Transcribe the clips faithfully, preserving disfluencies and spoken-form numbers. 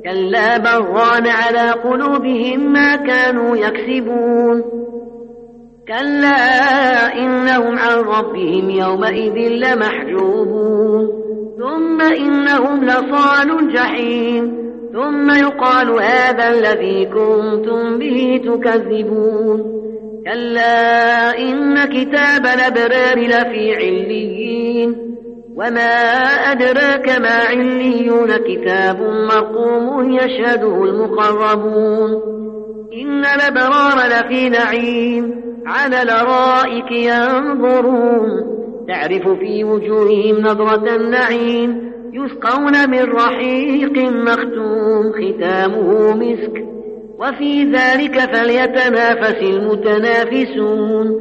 كلا بل ران على قلوبهم ما كانوا يكسبون كلا إنهم عن ربهم يومئذ لمحجوبون ثم إنهم لصالوا الجحيم ثم يقال هذا الذي كنتم به تكذبون كلا إن كتاب الأبرار لفي عليين وما أدراك ما عليون كتاب مرقوم يشهده المقربون إن الأبرار لفي نعيم على الأرائك ينظرون تعرف في وجوههم نضرة النعيم يسقون من رحيق مختوم ختامه مسك وفي ذلك فليتنافس المتنافسون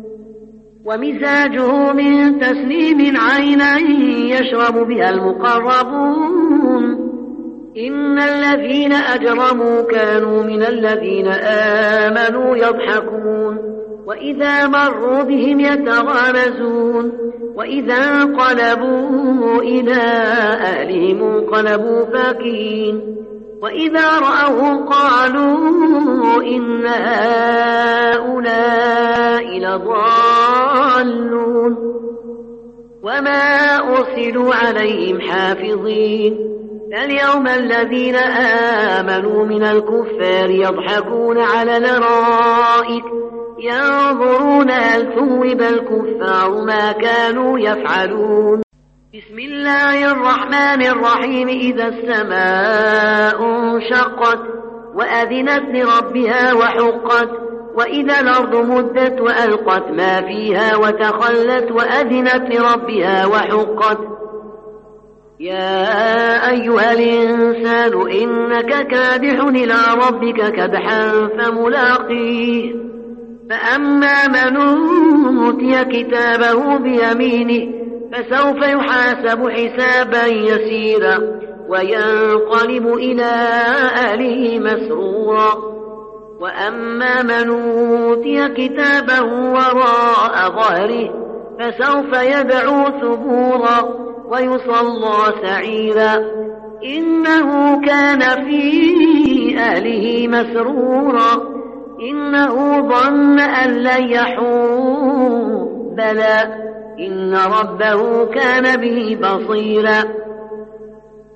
ومزاجه من تسنيم عينا يشرب بها المقربون إن الذين أجرموا كانوا من الذين آمنوا يضحكون وإذا مروا بهم يتغامزون وإذا انقلبوا إلى أهلهم انقلبوا فاكهين وإذا رأوهم قالوا إن هؤلاء لضالون وما أرسلوا عليهم حافظين فاليوم الذين آمنوا من الكفار يضحكون على الأرائك ينظرون هل ثوب الكفار ما كانوا يفعلون بسم الله الرحمن الرحيم إذا السماء انشقت وأذنت لربها وحقت وإذا الأرض مدت وألقت ما فيها وتخلت وأذنت لربها وحقت يا أيها الإنسان إنك كادح إلى ربك كدحا فملاقيه فأما من أوتي كتابه بيمينه فسوف يحاسب حسابا يسيرا وينقلب إلى أهله مسرورا وأما من أوتي كتابه وراء ظهره فسوف يدعو ثبورا ويصلى سعيرا إنه كان في أهله مسرورا إنه ظن أن لن يحور بلى إن ربه كان به بصيرا